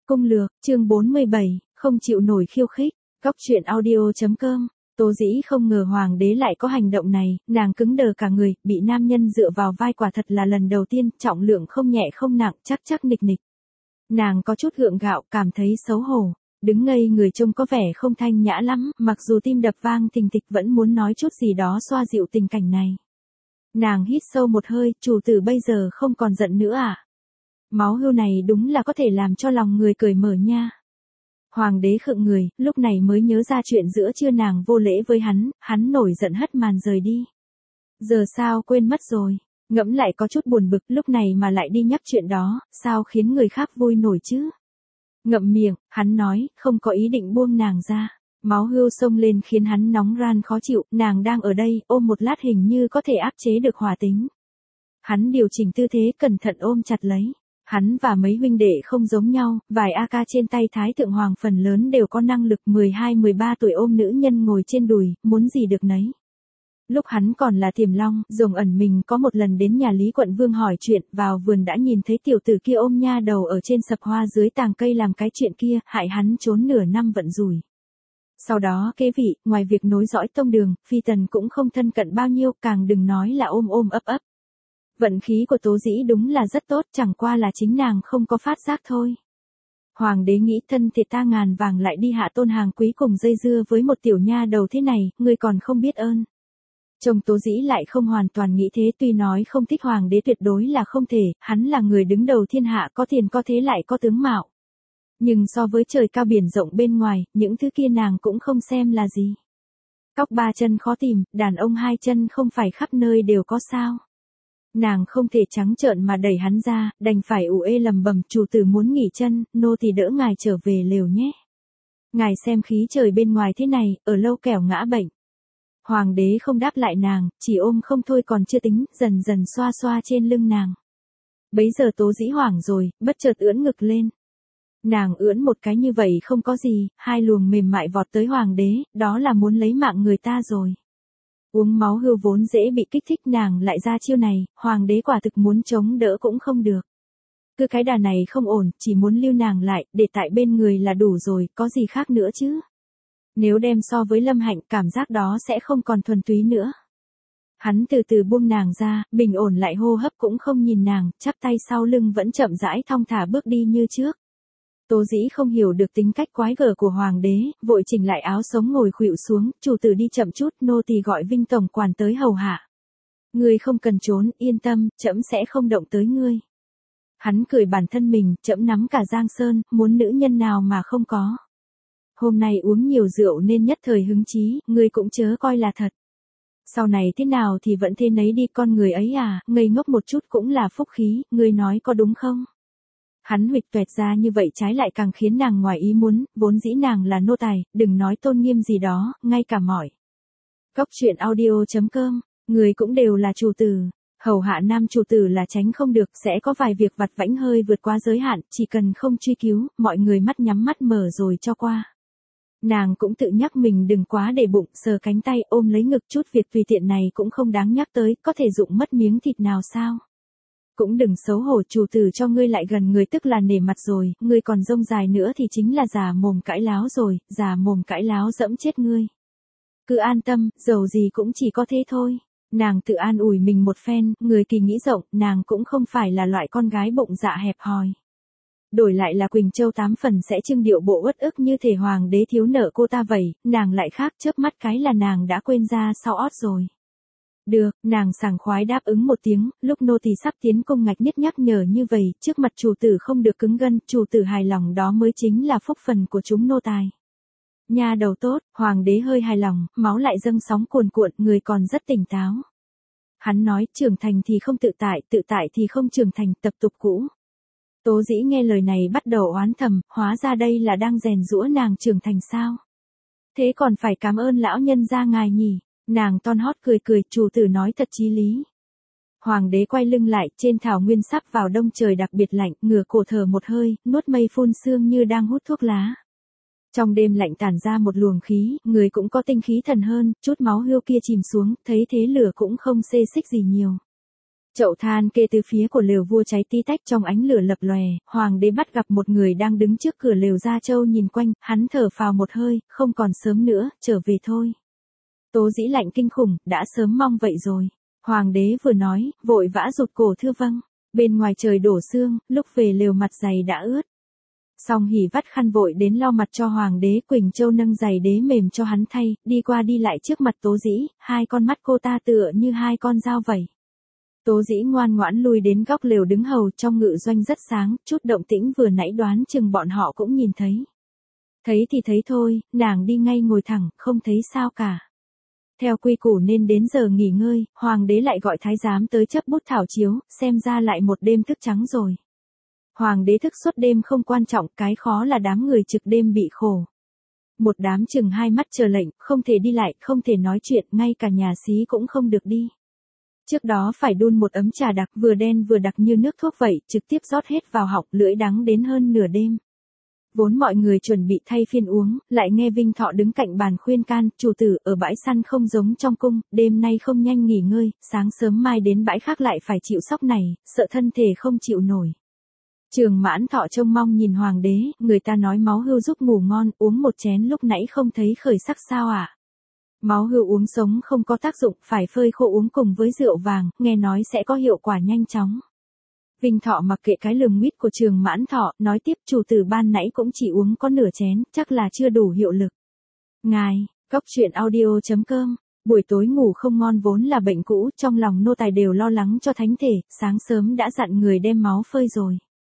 Cung lược, chương 47, không chịu nổi khiêu khích. Góc truyện audio.com. Tố Dĩ không ngờ hoàng đế lại có hành động này, nàng cứng đờ cả người, bị nam nhân dựa vào vai quả thật là lần đầu tiên, trọng lượng không nhẹ không nặng, chắc nịch nịch. Nàng có chút gượng gạo, cảm thấy xấu hổ, đứng ngây người trông có vẻ không thanh nhã lắm, mặc dù tim đập vang thình thịch vẫn muốn nói chút gì đó xoa dịu tình cảnh này. Nàng hít sâu một hơi, chủ tử bây giờ không còn giận nữa à? Máu hưu này đúng là có thể làm cho lòng người cởi mở nha. Hoàng đế khựng người, lúc này mới nhớ ra chuyện giữa trưa nàng vô lễ với hắn nổi giận hất màn rời đi. Giờ sao quên mất rồi, ngẫm lại có chút buồn bực, lúc này mà lại đi nhắc chuyện đó, sao khiến người khác vui nổi chứ? Ngậm miệng, hắn nói, không có ý định buông nàng ra. Máu hưu xông lên khiến hắn nóng ran khó chịu, nàng đang ở đây, ôm một lát hình như có thể áp chế được hỏa tính. Hắn điều chỉnh tư thế cẩn thận ôm chặt lấy. Hắn và mấy huynh đệ không giống nhau, vài AK trên tay Thái Thượng Hoàng phần lớn đều có năng lực 12-13 tuổi ôm nữ nhân ngồi trên đùi, muốn gì được nấy. Lúc hắn còn là Tiềm Long, Rồng ẩn mình có một lần đến nhà Lý Quận Vương hỏi chuyện, vào vườn đã nhìn thấy tiểu tử kia ôm nha đầu ở trên sập hoa dưới tàng cây làm cái chuyện kia, hại hắn trốn nửa năm vận rủi. Sau đó kế vị, ngoài việc nối dõi tông đường, phi tần cũng không thân cận bao nhiêu, càng đừng nói là ôm ấp. Vận khí của Tố Dĩ đúng là rất tốt, chẳng qua là chính nàng không có phát giác thôi. Hoàng đế nghĩ thân thiệt ta ngàn vàng lại đi hạ tôn hàng quý cùng dây dưa với một tiểu nha đầu thế này, ngươi còn không biết ơn. Chồng Tố Dĩ lại không hoàn toàn nghĩ thế, tuy nói không thích hoàng đế tuyệt đối là không thể, hắn là người đứng đầu thiên hạ, có tiền có thế lại có tướng mạo. Nhưng so với trời cao biển rộng bên ngoài, những thứ kia nàng cũng không xem là gì. Cóc ba chân khó tìm, đàn ông hai chân không phải khắp nơi đều có sao. Nàng không thể trắng trợn mà đẩy hắn ra, đành phải ủ ê lầm bầm, chủ tử muốn nghỉ chân, nô tỳ đỡ ngài trở về lều nhé. Ngài xem khí trời bên ngoài thế này, ở lâu kẻo ngã bệnh. Hoàng đế không đáp lại nàng, chỉ ôm không thôi còn chưa tính, dần dần xoa xoa trên lưng nàng. Bấy giờ Tố Dĩ hoảng rồi, bất chợt ưỡn ngực lên. Nàng ưỡn một cái như vậy không có gì, hai luồng mềm mại vọt tới hoàng đế, đó là muốn lấy mạng người ta rồi. Uống máu hưu vốn dễ bị kích thích, nàng lại ra chiêu này, hoàng đế quả thực muốn chống đỡ cũng không được. Cứ cái đà này không ổn, chỉ muốn lưu nàng lại, để tại bên người là đủ rồi, có gì khác nữa chứ. Nếu đem so với Lâm Hạnh, cảm giác đó sẽ không còn thuần túy nữa. Hắn từ từ buông nàng ra, bình ổn lại hô hấp cũng không nhìn nàng, chắp tay sau lưng vẫn chậm rãi thong thả bước đi như trước. Tố Dĩ không hiểu được tính cách quái gở của hoàng đế, vội chỉnh lại áo sống ngồi khuỵu xuống, chủ tử đi chậm chút, nô tỳ gọi Vinh tổng quản tới hầu hạ. Ngươi không cần trốn, yên tâm, trẫm sẽ không động tới ngươi. Hắn cười bản thân mình, trẫm nắm cả Giang Sơn, muốn nữ nhân nào mà không có. Hôm nay uống nhiều rượu nên nhất thời hứng chí, ngươi cũng chớ coi là thật. Sau này thế nào thì vẫn thế nấy đi, con người ấy à, ngây ngốc một chút cũng là phúc khí, ngươi nói có đúng không? Hắn huỵch toẹt ra như vậy trái lại càng khiến nàng ngoài ý muốn, vốn dĩ nàng là nô tài, đừng nói tôn nghiêm gì đó, ngay cả mỏi. Góc truyện audio.com, người cũng đều là chủ tử, hầu hạ nam chủ tử là tránh không được, sẽ có vài việc vặt vãnh hơi vượt quá giới hạn, chỉ cần không truy cứu, mọi người mắt nhắm mắt mở rồi cho qua. Nàng cũng tự nhắc mình đừng quá để bụng, sờ cánh tay ôm lấy ngực, chút việc tùy tiện này cũng không đáng nhắc tới, có thể dụng mất miếng thịt nào sao. Cũng đừng xấu hổ, chủ tử cho ngươi lại gần người tức là nể mặt rồi, ngươi còn rông dài nữa thì chính là già mồm cãi láo rồi, già mồm cãi láo dẫm chết ngươi. Cứ an tâm, dầu gì cũng chỉ có thế thôi. Nàng tự an ủi mình một phen, người kỳ nghĩ rộng, nàng cũng không phải là loại con gái bụng dạ hẹp hòi. Đổi lại là Quỳnh Châu 8 phần sẽ trưng điệu bộ uất ức như thể hoàng đế thiếu nợ cô ta vậy, nàng lại khác, chớp mắt cái là nàng đã quên ra sau ót rồi. Được, nàng sảng khoái đáp ứng một tiếng, lúc nô tỳ sắp tiến cung ngạch nhất nhắc nhở như vậy, trước mặt chủ tử không được cứng gân, chủ tử hài lòng đó mới chính là phúc phần của chúng nô tài. Nha đầu tốt, hoàng đế hơi hài lòng, máu lại dâng sóng cuồn cuộn, người còn rất tỉnh táo. Hắn nói, trưởng thành thì không tự tại thì không trưởng thành, tập tục cũ. Tố Dĩ nghe lời này bắt đầu oán thầm, hóa ra đây là đang rèn giũa nàng trưởng thành sao. Thế còn phải cảm ơn lão nhân gia ngài nhỉ. Nàng ton hót cười, chủ tử nói thật chí lý. Hoàng đế quay lưng lại, trên thảo nguyên sắp vào đông trời đặc biệt lạnh, ngửa cổ thở một hơi, nuốt mây phun sương như đang hút thuốc lá. Trong đêm lạnh tản ra một luồng khí, người cũng có tinh khí thần hơn, chút máu hưu kia chìm xuống, thấy thế lửa cũng không xê xích gì nhiều. Chậu than kê từ phía của lều vua cháy tí tách trong ánh lửa lập lòe, hoàng đế bắt gặp một người đang đứng trước cửa lều Gia Châu nhìn quanh, hắn thở phào một hơi, không còn sớm nữa, trở về thôi. Tố Dĩ lạnh kinh khủng, đã sớm mong vậy rồi. Hoàng đế vừa nói, vội vã rụt cổ thưa vâng. Bên ngoài trời đổ sương, lúc về lều mặt giày đã ướt. Song Hỉ vắt khăn vội đến lau mặt cho hoàng đế, Quỳnh Châu nâng giày đế mềm cho hắn thay, đi qua đi lại trước mặt Tố Dĩ, hai con mắt cô ta tựa như hai con dao vậy. Tố Dĩ ngoan ngoãn lui đến góc lều đứng hầu, trong ngự doanh rất sáng, chút động tĩnh vừa nãy đoán chừng bọn họ cũng nhìn thấy. Thấy thì thấy thôi, nàng đi ngay ngồi thẳng, không thấy sao cả. Theo quy củ nên đến giờ nghỉ ngơi, hoàng đế lại gọi thái giám tới chấp bút thảo chiếu, xem ra lại một đêm thức trắng rồi. Hoàng đế thức suốt đêm không quan trọng, cái khó là đám người trực đêm bị khổ. Một đám chừng hai mắt chờ lệnh, không thể đi lại, không thể nói chuyện, ngay cả nhà xí cũng không được đi. Trước đó phải đun một ấm trà đặc vừa đen vừa đặc như nước thuốc vậy, trực tiếp rót hết vào họng, lưỡi đắng đến hơn nửa đêm. Vốn mọi người chuẩn bị thay phiên uống, lại nghe Vinh Thọ đứng cạnh bàn khuyên can, chủ tử ở bãi săn không giống trong cung, đêm nay không nhanh nghỉ ngơi, sáng sớm mai đến bãi khác lại phải chịu sóc này, sợ thân thể không chịu nổi. Trường Mãn Thọ trông mong nhìn hoàng đế, người ta nói máu hươu giúp ngủ ngon, uống một chén lúc nãy không thấy khởi sắc sao ạ? Máu hươu uống sống không có tác dụng, phải phơi khô uống cùng với rượu vàng, nghe nói sẽ có hiệu quả nhanh chóng. Vinh Thọ mặc kệ cái lườm nguýt của Trường Mãn Thọ, nói tiếp chủ tử ban nãy cũng chỉ uống có nửa chén, chắc là chưa đủ hiệu lực. Ngài, Cóc Truyện Audio.com, buổi tối ngủ không ngon vốn là bệnh cũ, trong lòng nô tài đều lo lắng cho thánh thể, sáng sớm đã dặn người đem máu phơi rồi.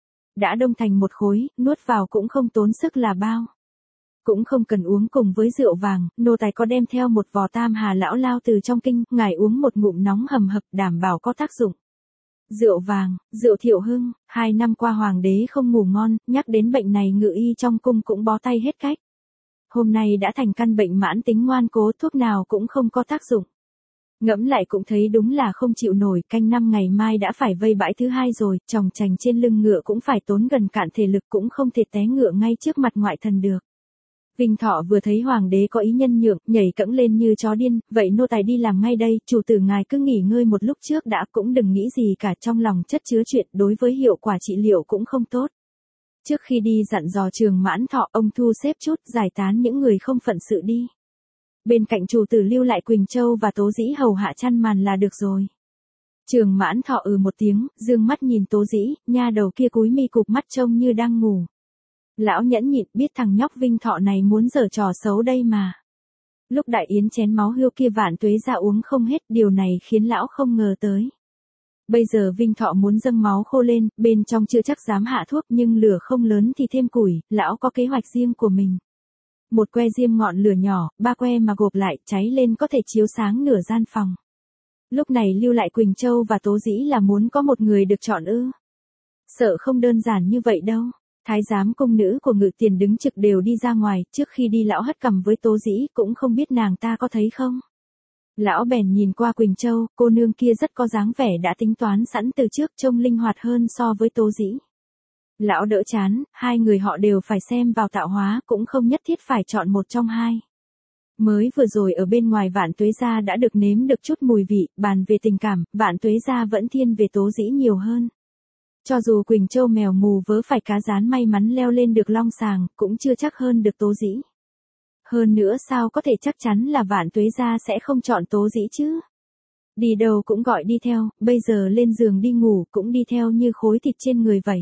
Đã đông thành một khối, nuốt vào cũng không tốn sức là bao. Cũng không cần uống cùng với rượu vàng, nô tài có đem theo một vò Tam Hà lão lao từ trong kinh, ngài uống một ngụm nóng hầm hập đảm bảo có tác dụng. Rượu vàng, rượu Thiệu Hưng, 2 năm qua hoàng đế không ngủ ngon, nhắc đến bệnh này ngự y trong cung cũng bó tay hết cách. Hôm nay đã thành căn bệnh mãn tính ngoan cố, thuốc nào cũng không có tác dụng. Ngẫm lại cũng thấy đúng là không chịu nổi, canh năm ngày mai đã phải vây bãi thứ hai rồi, chòng chành trên lưng ngựa cũng phải tốn gần cạn thể lực, cũng không thể té ngựa ngay trước mặt ngoại thần được. Vinh Thọ vừa thấy hoàng đế có ý nhân nhượng, nhảy cẫng lên như chó điên, vậy nô tài đi làm ngay đây, chủ tử ngài cứ nghỉ ngơi một lúc trước đã, cũng đừng nghĩ gì cả, trong lòng chất chứa chuyện, đối với hiệu quả trị liệu cũng không tốt. Trước khi đi dặn dò Trường Mãn Thọ, ông thu xếp chút, giải tán những người không phận sự đi. Bên cạnh chủ tử lưu lại Quỳnh Châu và Tố Dĩ hầu hạ chăn màn là được rồi. Trường Mãn Thọ một tiếng, dương mắt nhìn Tố Dĩ, nha đầu kia cúi mi cụp mắt trông như đang ngủ. Lão nhẫn nhịn, biết thằng nhóc Vinh Thọ này muốn giở trò xấu đây mà. Lúc đại yến chén máu hươu kia Vạn Tuế ra uống không hết, điều này khiến lão không ngờ tới. Bây giờ Vinh Thọ muốn dâng máu khô lên, bên trong chưa chắc dám hạ thuốc, nhưng lửa không lớn thì thêm củi, lão có kế hoạch riêng của mình. Một que diêm ngọn lửa nhỏ, 3 que mà gộp lại, cháy lên có thể chiếu sáng nửa gian phòng. Lúc này lưu lại Quỳnh Châu và Tố Dĩ là muốn có một người được chọn ư? Sợ không đơn giản như vậy đâu. Thái giám cung nữ của Ngự Tiền đứng trực đều đi ra ngoài, trước khi đi lão hất cằm với Tố Dĩ, cũng không biết nàng ta có thấy không. Lão bèn nhìn qua Quỳnh Châu, cô nương kia rất có dáng vẻ đã tính toán sẵn từ trước, trông linh hoạt hơn so với Tố Dĩ. Lão đỡ chán, hai người họ đều phải xem vào tạo hóa, cũng không nhất thiết phải chọn một trong hai. Mới vừa rồi ở bên ngoài Vạn Tuế gia đã được nếm được chút mùi vị, bàn về tình cảm, Vạn Tuế gia vẫn thiên về Tố Dĩ nhiều hơn. Cho dù Quỳnh Châu mèo mù vớ phải cá rán may mắn leo lên được long sàng, cũng chưa chắc hơn được Tố Dĩ. Hơn nữa sao có thể chắc chắn là Vạn Tuế gia sẽ không chọn Tố Dĩ chứ? Đi đâu cũng gọi đi theo, bây giờ lên giường đi ngủ cũng đi theo như khối thịt trên người vậy.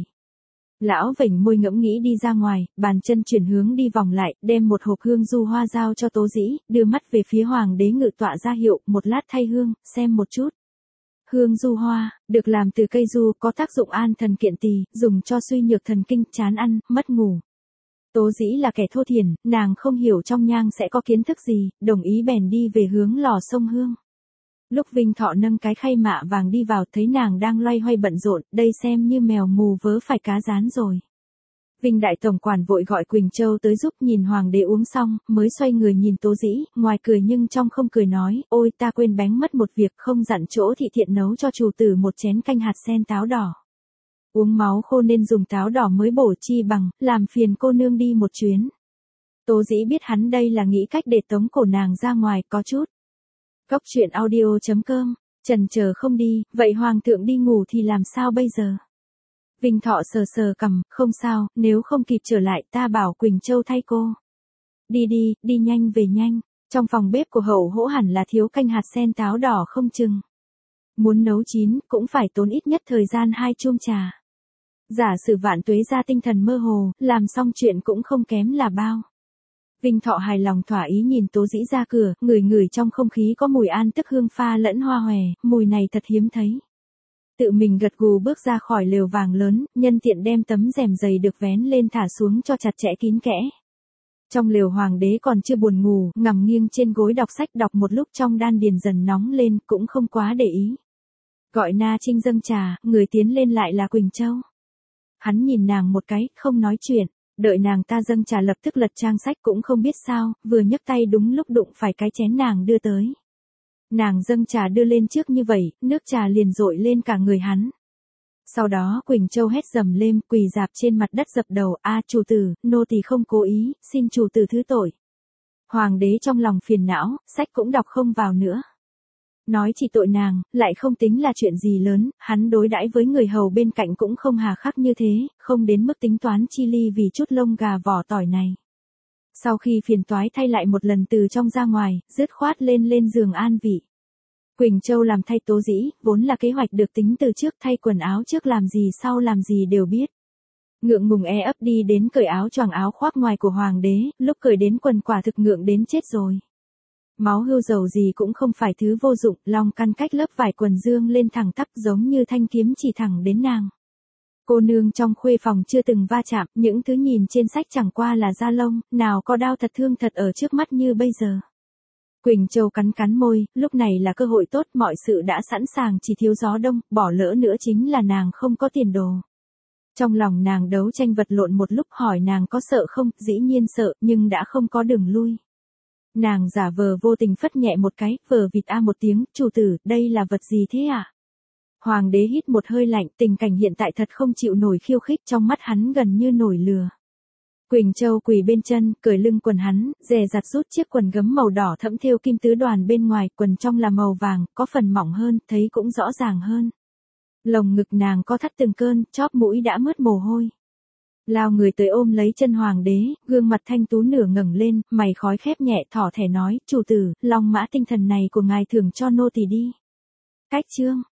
Lão vểnh môi ngẫm nghĩ đi ra ngoài, bàn chân chuyển hướng đi vòng lại, đem một hộp hương du hoa giao cho Tố Dĩ, đưa mắt về phía hoàng đế Ngự tọa ra hiệu, một lát thay hương, xem một chút. Hương du hoa, được làm từ cây du, có tác dụng an thần kiện tỳ, dùng cho suy nhược thần kinh, chán ăn, mất ngủ. Tố Dĩ là kẻ thô thiển, nàng không hiểu trong nhang sẽ có kiến thức gì, đồng ý bèn đi về hướng lò sông hương. Lúc Vinh Thọ nâng cái khay mạ vàng đi vào thấy nàng đang loay hoay bận rộn, đây xem như mèo mù vớ phải cá rán rồi. Vinh đại tổng quản vội gọi Quỳnh Châu tới giúp, nhìn hoàng đế uống xong, mới xoay người nhìn Tố Dĩ, ngoài cười nhưng trong không cười nói, ôi ta quên bén mất một việc, không dặn chỗ thị thiện nấu cho chủ tử một chén canh hạt sen táo đỏ. Uống máu khô nên dùng táo đỏ mới bổ chi bằng, làm phiền cô nương đi một chuyến. Tố Dĩ biết hắn đây là nghĩ cách để tống cổ nàng ra ngoài, có chút. Cóc Truyện Audio.com Trần chờ không đi, vậy hoàng thượng đi ngủ thì làm sao bây giờ? Vinh Thọ sờ sờ cằm, không sao, nếu không kịp trở lại ta bảo Quỳnh Châu thay cô. Đi đi, đi nhanh về nhanh, trong phòng bếp của Hậu Hỗ hẳn là thiếu canh hạt sen táo đỏ không chừng. Muốn nấu chín, cũng phải tốn ít nhất thời gian 2 chung trà. Giả sử Vạn Tuế ra tinh thần mơ hồ, làm xong chuyện cũng không kém là bao. Vinh Thọ hài lòng thỏa ý nhìn Tố Dĩ ra cửa, ngửi ngửi trong không khí có mùi an tức hương pha lẫn hoa hòe, mùi này thật hiếm thấy. Tự mình gật gù bước ra khỏi lều vàng lớn, nhân tiện đem tấm rèm dày được vén lên thả xuống cho chặt chẽ kín kẽ. Trong lều hoàng đế còn chưa buồn ngủ, nằm nghiêng trên gối đọc sách đọc một lúc trong đan điền dần nóng lên, cũng không quá để ý. Gọi Na Trinh dâng trà, người tiến lên lại là Quỳnh Châu. Hắn nhìn nàng một cái, không nói chuyện, đợi nàng ta dâng trà lập tức lật trang sách cũng không biết sao, vừa nhấc tay đúng lúc đụng phải cái chén nàng đưa tới. Nàng dâng trà đưa lên trước như vậy, nước trà liền dội lên cả người hắn. Sau đó Quỳnh Châu hét dầm lên, quỳ rạp trên mặt đất dập đầu, a chủ tử, nô tỳ không cố ý, xin chủ tử thứ tội. Hoàng đế trong lòng phiền não, sách cũng đọc không vào nữa. Nói chỉ tội nàng, lại không tính là chuyện gì lớn, hắn đối đãi với người hầu bên cạnh cũng không hà khắc như thế, không đến mức tính toán chi ly vì chút lông gà vỏ tỏi này. Sau khi phiền toái thay lại một lần từ trong ra ngoài, dứt khoát lên giường an vị. Quỳnh Châu làm thay Tố Dĩ, vốn là kế hoạch được tính từ trước, thay quần áo trước làm gì sau làm gì đều biết. Ngượng ngùng ấp đi đến cởi áo choàng áo khoác ngoài của hoàng đế, lúc cởi đến quần quả thực ngượng đến chết rồi. Máu hươu dầu gì cũng không phải thứ vô dụng, long căn cách lớp vải quần dương lên thẳng tắp giống như thanh kiếm chỉ thẳng đến nàng. Cô nương trong khuê phòng chưa từng va chạm, những thứ nhìn trên sách chẳng qua là da lông, nào có đau thật thương thật ở trước mắt như bây giờ. Quỳnh Châu cắn môi, lúc này là cơ hội tốt, mọi sự đã sẵn sàng chỉ thiếu gió đông, bỏ lỡ nữa chính là nàng không có tiền đồ. Trong lòng nàng đấu tranh vật lộn một lúc, hỏi nàng có sợ không, dĩ nhiên sợ, nhưng đã không có đường lui. Nàng giả vờ vô tình phất nhẹ một cái, vờ vịt a một tiếng, chủ tử, đây là vật gì thế ạ? Hoàng đế hít một hơi lạnh, tình cảnh hiện tại thật không chịu nổi khiêu khích, trong mắt hắn gần như nổi lửa. Quỳnh Châu quỳ bên chân, cởi lưng quần hắn, dè dặt rút chiếc quần gấm màu đỏ thẫm thêu kim tứ đoàn bên ngoài, quần trong là màu vàng, có phần mỏng hơn, thấy cũng rõ ràng hơn. Lồng ngực nàng co thắt từng cơn, chóp mũi đã mướt mồ hôi. Lao người tới ôm lấy chân hoàng đế, gương mặt thanh tú nửa ngẩng lên, mày khói khép nhẹ thỏ thẻ nói, chủ tử, long mã tinh thần này của ngài thưởng cho nô tỳ đi. Cách chương.